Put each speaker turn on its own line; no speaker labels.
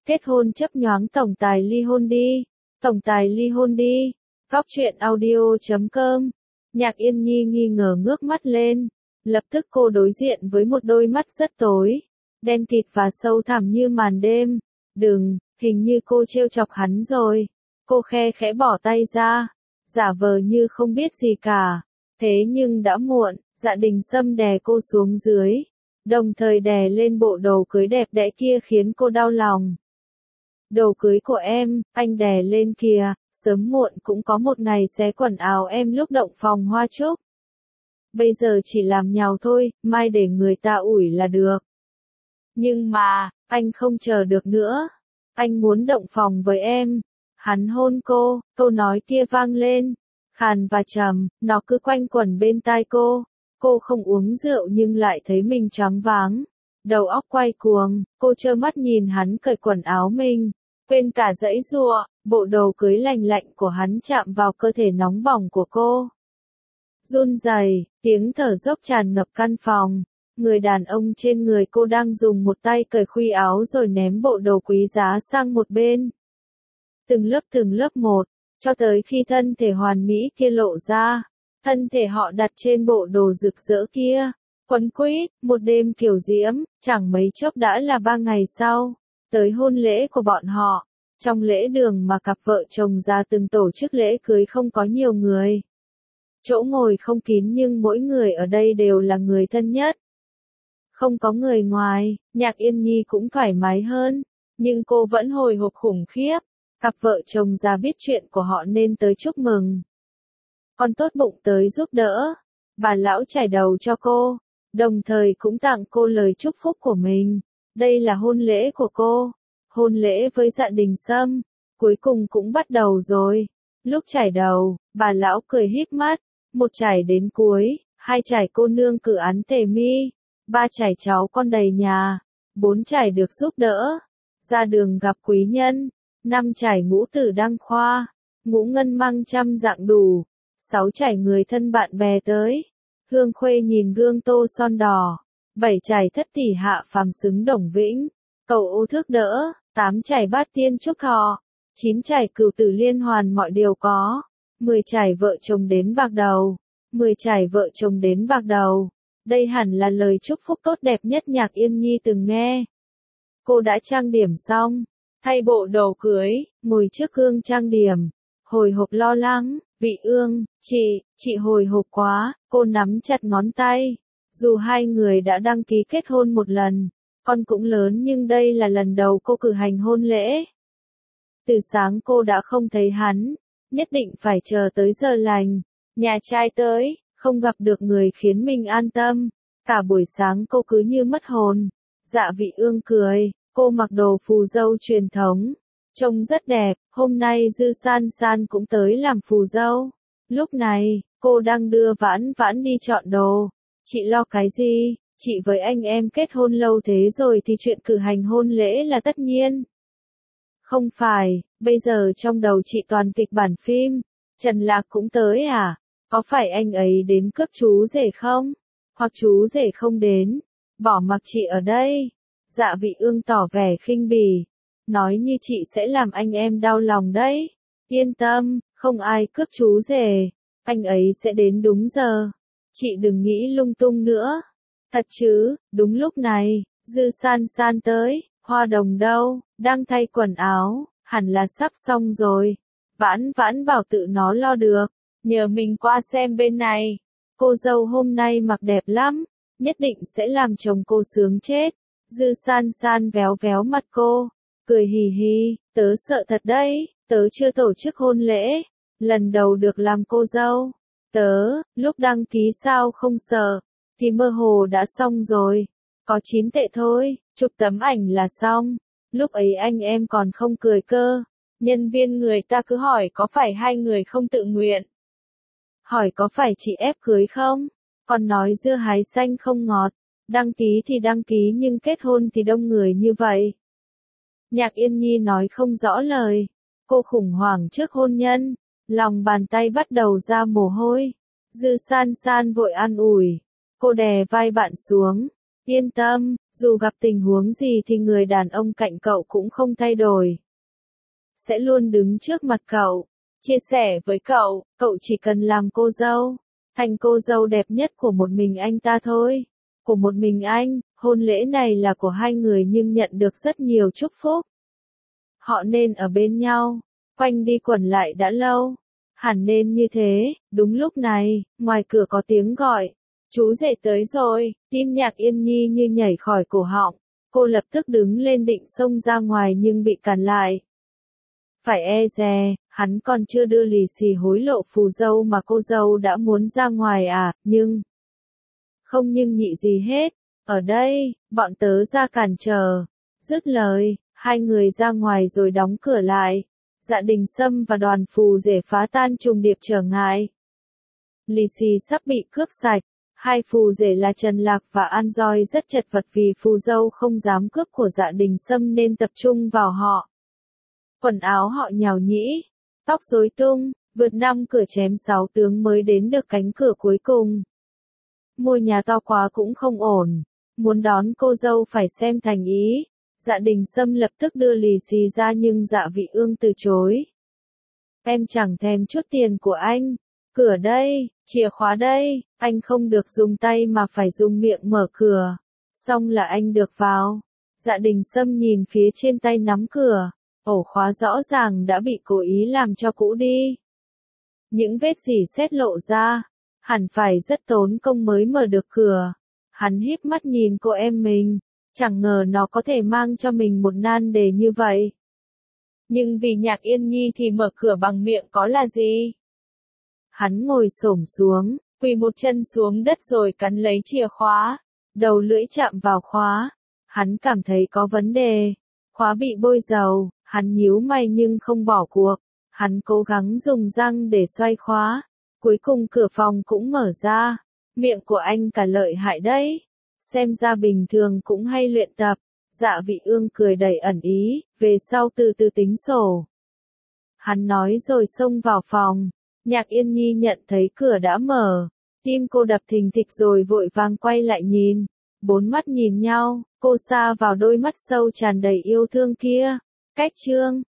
Kết hôn chấp nhoáng tổng tài ly hôn đi. Tổng tài ly hôn đi. Góc truyện audio.com. Nhạc Yên Nhi nghi ngờ ngước mắt lên. Lập tức cô đối diện với một đôi mắt rất tối, đen kịt và sâu thẳm như màn đêm. Đừng, hình như cô trêu chọc hắn rồi. Cô khe khẽ bỏ tay ra, giả vờ như không biết gì cả. Thế nhưng đã muộn, Dạ Đình Sâm đè cô xuống dưới, đồng thời đè lên bộ đồ cưới đẹp đẽ kia khiến cô đau lòng. Đồ cưới của em, anh đè lên kìa, sớm muộn cũng có một ngày xé quần áo em lúc động phòng hoa trúc. Bây giờ chỉ làm nhào thôi, mai để người ta ủi là được. Nhưng mà, anh không chờ được nữa. Anh muốn động phòng với em. Hắn hôn cô, câu nói kia vang lên, khàn và trầm, nó cứ quanh quẩn bên tai cô. Cô không uống rượu nhưng lại thấy mình choáng váng, đầu óc quay cuồng, cô trơ mắt nhìn hắn cởi quần áo mình, quên cả giãy giụa, bộ đồ cưới lành lạnh của hắn chạm vào cơ thể nóng bỏng của cô. Run rẩy, tiếng thở dốc tràn ngập căn phòng. Người đàn ông trên người cô đang dùng một tay cởi khuy áo rồi ném bộ đồ quý giá sang một bên. Từng lớp một, cho tới khi thân thể hoàn mỹ kia lộ ra. Thân thể họ đặt trên bộ đồ rực rỡ kia, quấn quýt, một đêm kiều diễm, chẳng mấy chốc đã là 3 ngày sau, tới hôn lễ của bọn họ. Trong lễ đường mà cặp vợ chồng già từng tổ chức lễ cưới không có nhiều người. Chỗ ngồi không kín nhưng mỗi người ở đây đều là người thân nhất. Không có người ngoài, Nhạc Yên Nhi cũng thoải mái hơn, nhưng cô vẫn hồi hộp khủng khiếp. Cặp vợ chồng già biết chuyện của họ nên tới chúc mừng. Còn tốt bụng tới giúp đỡ. Bà lão chải đầu cho cô, đồng thời cũng tặng cô lời chúc phúc của mình. Đây là hôn lễ của cô. Hôn lễ với Dạ Đình Sâm, cuối cùng cũng bắt đầu rồi. Lúc chải đầu, bà lão cười híp mắt. Một chải đến cuối, 2 chải cô nương cử án tề mi, 3 chải cháu con đầy nhà, 4 chải được giúp đỡ, ra đường gặp quý nhân, 5 chải ngũ tử đăng khoa, ngũ ngân mang trăm dạng đủ, 6 chải người thân bạn bè tới, hương khuê nhìn gương tô son đỏ, 7 chải thất tỷ hạ phàm xứng đồng vĩnh, cầu ô thước đỡ, 8 chải bát tiên chúc thọ, 9 chải cửu tử liên hoàn mọi điều có. 10 chải vợ chồng đến bạc đầu, 10 chải vợ chồng đến bạc đầu. Đây hẳn là lời chúc phúc tốt đẹp nhất Nhạc Yên Nhi từng nghe. Cô đã trang điểm xong, thay bộ đồ cưới, ngồi trước gương trang điểm, hồi hộp lo lắng. Vị Ương, chị hồi hộp quá, cô nắm chặt ngón tay. Dù hai người đã đăng ký kết hôn một lần, con cũng lớn nhưng đây là lần đầu cô cử hành hôn lễ. Từ sáng cô đã không thấy hắn. Nhất định phải chờ tới giờ lành, nhà trai tới, không gặp được người khiến mình an tâm. Cả buổi sáng cô cứ như mất hồn. Dạ Vị Ương cười, cô mặc đồ phù dâu truyền thống, trông rất đẹp. Hôm nay Dư San San cũng tới làm phù dâu. Lúc này, cô đang đưa Vãn Vãn đi chọn đồ. Chị lo cái gì? Chị với anh em kết hôn lâu thế rồi thì chuyện cử hành hôn lễ là tất nhiên. Không phải, bây giờ trong đầu chị toàn kịch bản phim. Trần Lạc cũng tới à? Có phải anh ấy đến cướp chú rể không? Hoặc chú rể không đến? Bỏ mặc chị ở đây. Dạ Vị Ương tỏ vẻ khinh bỉ. Nói như chị sẽ làm anh em đau lòng đấy. Yên tâm, không ai cướp chú rể. Anh ấy sẽ đến đúng giờ. Chị đừng nghĩ lung tung nữa. Thật chứ, đúng lúc này, Dư San San tới. Hoa Đồng đâu, đang thay quần áo, hẳn là sắp xong rồi. Vãn Vãn bảo tự nó lo được, nhờ mình qua xem bên này. Cô dâu hôm nay mặc đẹp lắm, nhất định sẽ làm chồng cô sướng chết. Dư San San véo véo mặt cô, cười hì hì, tớ sợ thật đấy, tớ chưa tổ chức hôn lễ, lần đầu được làm cô dâu. Tớ, lúc đăng ký sao không sợ, thì mơ hồ đã xong rồi. Có 9 tệ thôi, chụp tấm ảnh là xong. Lúc ấy anh em còn không cười cơ. Nhân viên người ta cứ hỏi có phải hai người không tự nguyện. Hỏi có phải chị ép cưới không? Còn nói dưa hái xanh không ngọt. Đăng ký thì đăng ký nhưng kết hôn thì đông người như vậy. Nhạc Yên Nhi nói không rõ lời. Cô khủng hoảng trước hôn nhân. Lòng bàn tay bắt đầu ra mồ hôi. Dư San San vội an ủi. Cô đè vai bạn xuống. Yên tâm, dù gặp tình huống gì thì người đàn ông cạnh cậu cũng không thay đổi. Sẽ luôn đứng trước mặt cậu, chia sẻ với cậu chỉ cần làm cô dâu, thành cô dâu đẹp nhất của một mình anh ta thôi. Của một mình anh, hôn lễ này là của hai người nhưng nhận được rất nhiều chúc phúc. Họ nên ở bên nhau, quanh đi quẩn lại đã lâu. Hẳn nên như thế, đúng lúc này, ngoài cửa có tiếng gọi. Chú rể tới rồi, tim Nhạc Yên Nhi như nhảy khỏi cổ họng. Cô lập tức đứng lên định xông ra ngoài nhưng bị cản lại. Phải e dè, hắn còn chưa đưa lì xì hối lộ phù dâu mà cô dâu đã muốn ra ngoài à, nhưng... Không nhưng nhị gì hết, ở đây, bọn tớ ra cản trở. Dứt lời, hai người ra ngoài rồi đóng cửa lại. Dạ Đình Sâm và đoàn phù rể phá tan trùng điệp trở ngại. Lì xì sắp bị cướp sạch. Hai phù rể là Trần Lạc và An Doi rất chật vật vì phù dâu không dám cướp của Dạ Đình Sâm nên tập trung vào họ. Quần áo họ nhào nhĩ, tóc rối tung, vượt 5 cửa chém 6 tướng mới đến được cánh cửa cuối cùng. Ngôi nhà to quá cũng không ổn, muốn đón cô dâu phải xem thành ý. Dạ Đình Sâm lập tức đưa lì xì ra nhưng Dạ Vị Ương từ chối. Em chẳng thèm chút tiền của anh. Cửa đây, chìa khóa đây, anh không được dùng tay mà phải dùng miệng mở cửa. Xong là anh được vào. Dạ Đình Sâm nhìn phía trên tay nắm cửa. Ổ khóa rõ ràng đã bị cố ý làm cho cũ đi. Những vết rỉ sét lộ ra. Hẳn phải rất tốn công mới mở được cửa. Hắn híp mắt nhìn cô em mình. Chẳng ngờ nó có thể mang cho mình một nan đề như vậy. Nhưng vì Nhạc Yên Nhi thì mở cửa bằng miệng có là gì? Hắn ngồi xổm xuống, quỳ một chân xuống đất rồi cắn lấy chìa khóa. Đầu lưỡi chạm vào khóa. Hắn cảm thấy có vấn đề. Khóa bị bôi dầu, hắn nhíu mày nhưng không bỏ cuộc. Hắn cố gắng dùng răng để xoay khóa. Cuối cùng cửa phòng cũng mở ra. Miệng của anh cả lợi hại đấy. Xem ra bình thường cũng hay luyện tập. Dạ Vị Ương cười đầy ẩn ý, về sau từ từ tính sổ. Hắn nói rồi xông vào phòng. Nhạc Yên Nhi nhận thấy cửa đã mở. Tim cô đập thình thịch rồi vội vàng quay lại nhìn. Bốn mắt nhìn nhau, cô sa vào đôi mắt sâu tràn đầy yêu thương kia. Cách chương